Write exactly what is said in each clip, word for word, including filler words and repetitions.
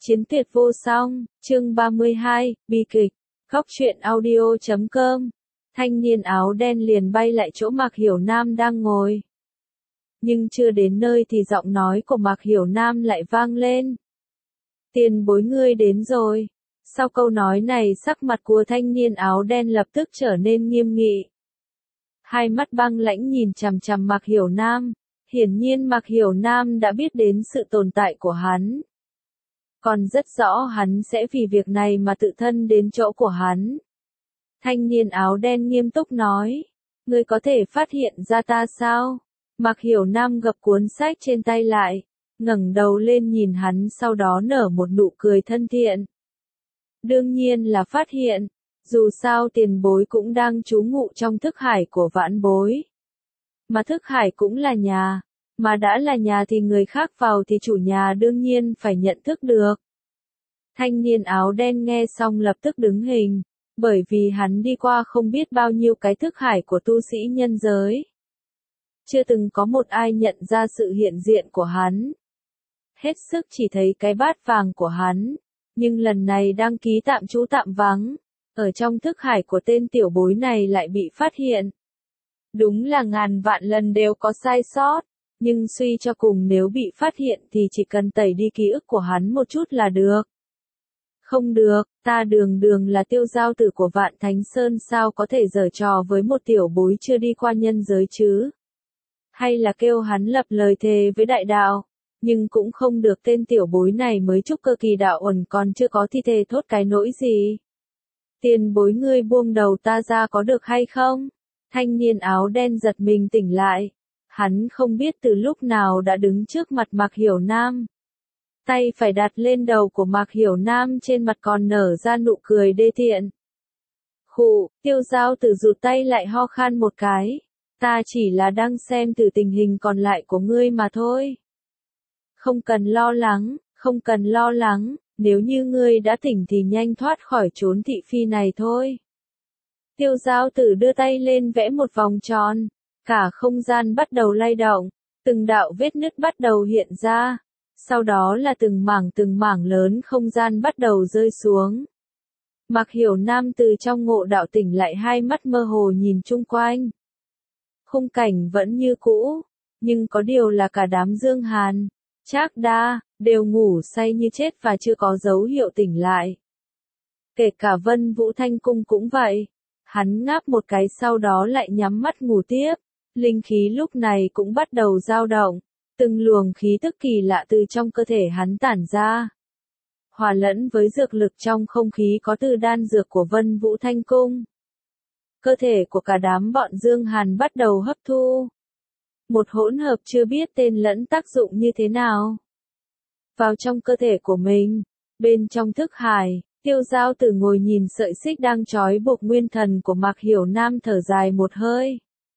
Chiến tuyệt vô song, chương ba mươi hai, bi kịch, góc truyện audio chấm com. Thanh niên áo đen liền bay lại chỗ Mạc Hiểu Nam đang ngồi. Nhưng chưa đến nơi thì giọng nói của Mạc Hiểu Nam lại vang lên. Tiền bối ngươi đến rồi. Sau câu nói này sắc mặt của thanh niên áo đen lập tức trở nên nghiêm nghị. Hai mắt băng lãnh nhìn chằm chằm Mạc Hiểu Nam. Hiển nhiên Mạc Hiểu Nam đã biết đến sự tồn tại của hắn. Còn rất rõ hắn sẽ vì việc này mà tự thân đến chỗ của hắn. Thanh niên áo đen nghiêm túc nói. Ngươi có thể phát hiện ra ta sao? Mạc Hiểu Nam gập cuốn sách trên tay lại, ngẩng đầu lên nhìn hắn sau đó nở một nụ cười thân thiện. Đương nhiên là phát hiện, dù sao tiền bối cũng đang trú ngụ trong thức hải của vãn bối. Mà thức hải cũng là nhà, mà đã là nhà thì người khác vào thì chủ nhà đương nhiên phải nhận thức được. Thanh niên áo đen nghe xong lập tức đứng hình, bởi vì hắn đi qua không biết bao nhiêu cái thức hải của tu sĩ nhân giới. Chưa từng có một ai nhận ra sự hiện diện của hắn. Hết sức chỉ thấy cái bát vàng của hắn, nhưng lần này đăng ký tạm trú tạm vắng, ở trong thức hải của tên tiểu bối này lại bị phát hiện. Đúng là ngàn vạn lần đều có sai sót, nhưng suy cho cùng nếu bị phát hiện thì chỉ cần tẩy đi ký ức của hắn một chút là được. Không được, ta đường đường là tiêu giao tử của Vạn Thánh Sơn sao có thể giở trò với một tiểu bối chưa đi qua nhân giới chứ? Hay là kêu hắn lập lời thề với đại đạo, nhưng cũng không được, tên tiểu bối này mới trúc cơ kỳ đạo uẩn còn chưa có thi thể thốt cái nỗi gì. Tiền bối ngươi buông đầu ta ra có được hay không? Thanh niên áo đen giật mình tỉnh lại. Hắn không biết từ lúc nào đã đứng trước mặt Mạc Hiểu Nam. Tay phải đặt lên đầu của Mạc Hiểu Nam, trên mặt còn nở ra nụ cười đê tiện. Khụ, tiêu giao tử rụt tay lại ho khan một cái. Ta chỉ là đang xem từ tình hình còn lại của ngươi mà thôi. Không cần lo lắng, không cần lo lắng, nếu như ngươi đã tỉnh thì nhanh thoát khỏi chốn thị phi này thôi. Tiêu giao tử đưa tay lên vẽ một vòng tròn, cả không gian bắt đầu lay động, từng đạo vết nứt bắt đầu hiện ra, sau đó là từng mảng từng mảng lớn không gian bắt đầu rơi xuống. Mạc Hiểu Nam từ trong ngộ đạo tỉnh lại, hai mắt mơ hồ nhìn chung quanh. Khung cảnh vẫn như cũ, nhưng có điều là cả đám Dương Hàn, Trác Đa, đều ngủ say như chết và chưa có dấu hiệu tỉnh lại. Kể cả Vân Vũ Thanh Cung cũng vậy, hắn ngáp một cái sau đó lại nhắm mắt ngủ tiếp, linh khí lúc này cũng bắt đầu dao động, từng luồng khí tức kỳ lạ từ trong cơ thể hắn tản ra. Hòa lẫn với dược lực trong không khí có từ đan dược của Vân Vũ Thanh Cung. Cơ thể của cả đám bọn Dương Hàn bắt đầu hấp thu. Một hỗn hợp chưa biết tên lẫn tác dụng như thế nào. Vào trong cơ thể của mình, bên trong thức hải, tiêu giao tử ngồi nhìn sợi xích đang trói buộc nguyên thần của Mạc Hiểu Nam, thở dài một hơi.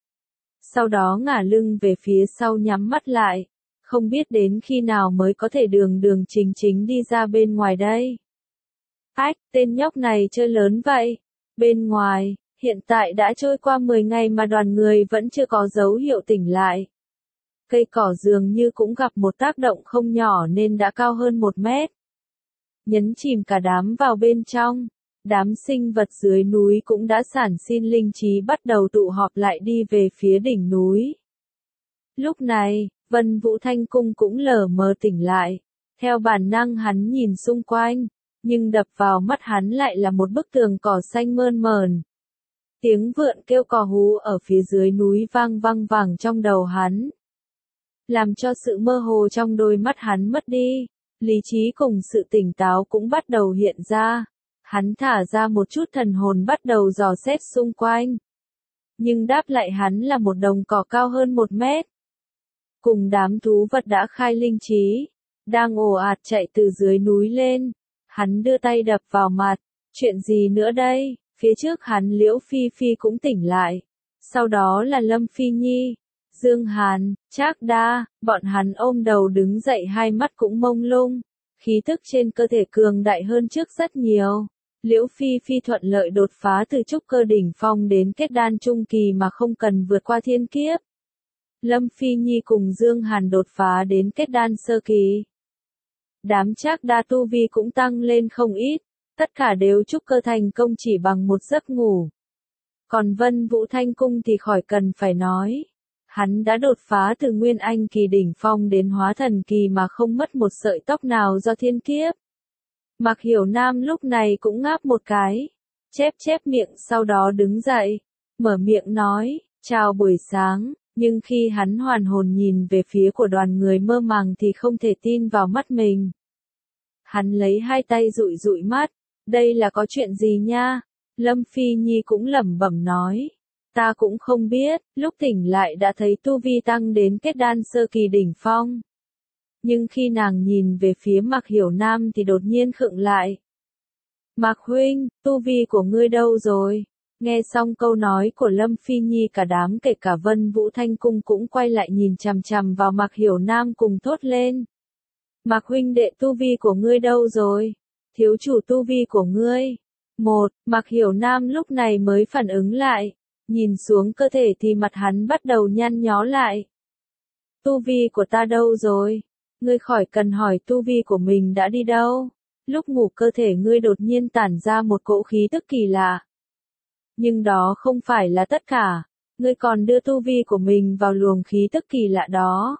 Sau đó ngả lưng về phía sau nhắm mắt lại, không biết đến khi nào mới có thể đường đường chính chính đi ra bên ngoài đây. Ách, tên nhóc này chơi lớn vậy. Bên ngoài, hiện tại đã trôi qua mười ngày mà đoàn người vẫn chưa có dấu hiệu tỉnh lại. Cây cỏ dường như cũng gặp một tác động không nhỏ nên đã cao hơn một mét. Nhấn chìm cả đám vào bên trong, đám sinh vật dưới núi cũng đã sản sinh linh trí bắt đầu tụ họp lại đi về phía đỉnh núi. Lúc này, Vân Vũ Thanh Cung cũng lờ mờ tỉnh lại. Theo bản năng hắn nhìn xung quanh, nhưng đập vào mắt hắn lại là một bức tường cỏ xanh mơn mởn. Tiếng vượn kêu cò hú ở phía dưới núi vang vang vẳng trong đầu hắn, làm cho sự mơ hồ trong đôi mắt hắn mất đi, lý trí cùng sự tỉnh táo cũng bắt đầu hiện ra. Hắn thả ra một chút thần hồn bắt đầu dò xét xung quanh. Nhưng đáp lại hắn là một đồng cỏ cao hơn một mét. Cùng đám thú vật đã khai linh trí, đang ồ ạt chạy từ dưới núi lên. Hắn đưa tay đập vào mặt, chuyện gì nữa đây? Phía trước hắn Liễu Phi Phi cũng tỉnh lại. Sau đó là Lâm Phi Nhi, Dương Hàn, Trác Đa, bọn hắn ôm đầu đứng dậy, hai mắt cũng mông lung. Khí tức trên cơ thể cường đại hơn trước rất nhiều. Liễu Phi Phi thuận lợi đột phá từ trúc cơ đỉnh phong đến kết đan trung kỳ mà không cần vượt qua thiên kiếp. Lâm Phi Nhi cùng Dương Hàn đột phá đến kết đan sơ kỳ. Đám Trác Đa tu vi cũng tăng lên không ít, tất cả đều trúc cơ thành công chỉ bằng một giấc ngủ. Còn Vân Vũ Thanh Cung thì khỏi cần phải nói. Hắn đã đột phá từ Nguyên Anh kỳ đỉnh phong đến hóa thần kỳ mà không mất một sợi tóc nào do thiên kiếp. Mạc Hiểu Nam lúc này cũng ngáp một cái, chép chép miệng sau đó đứng dậy, mở miệng nói, chào buổi sáng, nhưng khi hắn hoàn hồn nhìn về phía của đoàn người mơ màng thì không thể tin vào mắt mình. Hắn lấy hai tay dụi dụi mắt, đây là có chuyện gì nha? Lâm Phi Nhi cũng lẩm bẩm nói. Ta cũng không biết, lúc tỉnh lại đã thấy tu vi tăng đến kết đan sơ kỳ đỉnh phong. Nhưng khi nàng nhìn về phía Mạc Hiểu Nam thì đột nhiên khựng lại. Mạc huynh, tu vi của ngươi đâu rồi? Nghe xong câu nói của Lâm Phi Nhi cả đám kể cả Vân Vũ Thanh Cung cũng quay lại nhìn chằm chằm vào Mạc Hiểu Nam cùng thốt lên. Mạc huynh đệ tu vi của ngươi đâu rồi? Thiếu chủ tu vi của ngươi. Một, Mạc Hiểu Nam lúc này mới phản ứng lại. Nhìn xuống cơ thể thì mặt hắn bắt đầu nhăn nhó lại. Tu vi của ta đâu rồi? Ngươi khỏi cần hỏi tu vi của mình đã đi đâu. Lúc ngủ cơ thể ngươi đột nhiên tản ra một cỗ khí tức kỳ lạ. Nhưng đó không phải là tất cả. Ngươi còn đưa tu vi của mình vào luồng khí tức kỳ lạ đó.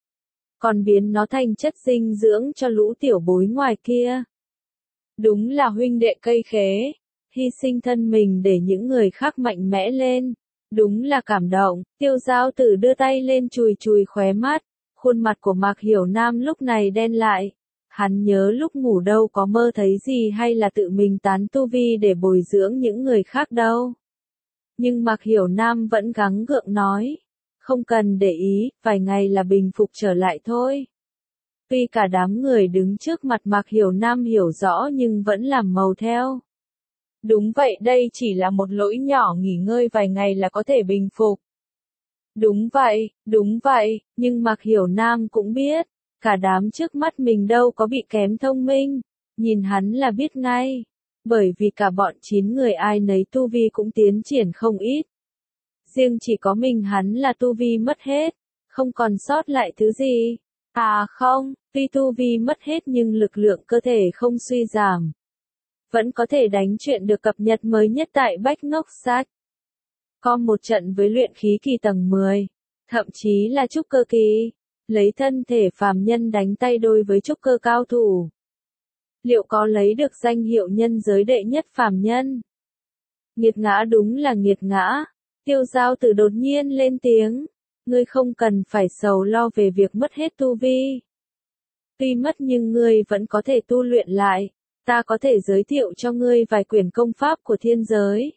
Còn biến nó thành chất dinh dưỡng cho lũ tiểu bối ngoài kia. Đúng là huynh đệ cây khế. Hy sinh thân mình để những người khác mạnh mẽ lên. Đúng là cảm động. Tiêu Giao Tử đưa tay lên chùi chùi khóe mắt. Khuôn mặt của Mạc Hiểu Nam lúc này đen lại. Hắn nhớ lúc ngủ đâu có mơ thấy gì hay là tự mình tán tu vi để bồi dưỡng những người khác đâu. Nhưng Mạc Hiểu Nam vẫn gắng gượng nói. Không cần để ý, vài ngày là bình phục trở lại thôi. Tuy cả đám người đứng trước mặt Mạc Hiểu Nam hiểu rõ nhưng vẫn làm màu theo. Đúng vậy, đây chỉ là một lỗi nhỏ, nghỉ ngơi vài ngày là có thể bình phục. Đúng vậy, đúng vậy, nhưng Mạc Hiểu Nam cũng biết, cả đám trước mắt mình đâu có bị kém thông minh, nhìn hắn là biết ngay, bởi vì cả bọn chín người ai nấy tu vi cũng tiến triển không ít. Riêng chỉ có mình hắn là tu vi mất hết, không còn sót lại thứ gì. À không, tuy tu vi mất hết nhưng lực lượng cơ thể không suy giảm. Vẫn có thể đánh chuyện được cập nhật mới nhất tại Bách Ngốc Sách. Có một trận với luyện khí kỳ tầng mười, thậm chí là trúc cơ kỳ, lấy thân thể phàm nhân đánh tay đôi với trúc cơ cao thủ. Liệu có lấy được danh hiệu nhân giới đệ nhất phàm nhân? Nghiệt ngã, đúng là nghiệt ngã. Tiêu Giao Tử đột nhiên lên tiếng, ngươi không cần phải sầu lo về việc mất hết tu vi. Tuy mất nhưng ngươi vẫn có thể tu luyện lại, ta có thể giới thiệu cho ngươi vài quyển công pháp của thiên giới.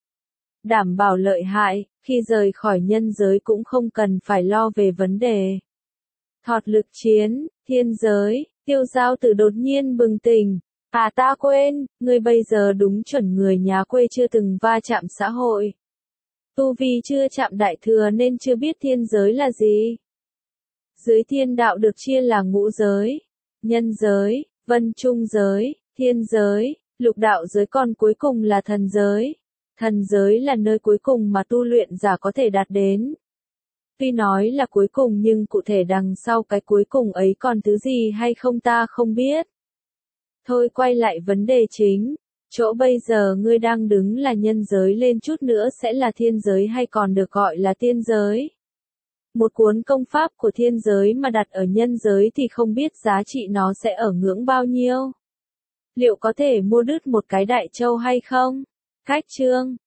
Đảm bảo lợi hại, khi rời khỏi nhân giới cũng không cần phải lo về vấn đề. Thọt lực chiến, thiên giới, Tiêu Giao Tử đột nhiên bừng tỉnh. À ta quên, ngươi bây giờ đúng chuẩn người nhà quê chưa từng va chạm xã hội. Tu vi chưa chạm đại thừa nên chưa biết thiên giới là gì. Dưới thiên đạo được chia là ngũ giới, nhân giới, vân trung giới, thiên giới, lục đạo giới, còn cuối cùng là thần giới. Thần giới là nơi cuối cùng mà tu luyện giả có thể đạt đến. Tuy nói là cuối cùng nhưng cụ thể đằng sau cái cuối cùng ấy còn thứ gì hay không ta không biết. Thôi quay lại vấn đề chính. Chỗ bây giờ ngươi đang đứng là nhân giới, lên chút nữa sẽ là thiên giới hay còn được gọi là tiên giới. Một cuốn công pháp của thiên giới mà đặt ở nhân giới thì không biết giá trị nó sẽ ở ngưỡng bao nhiêu. Liệu có thể mua đứt một cái đại châu hay không? Cách chương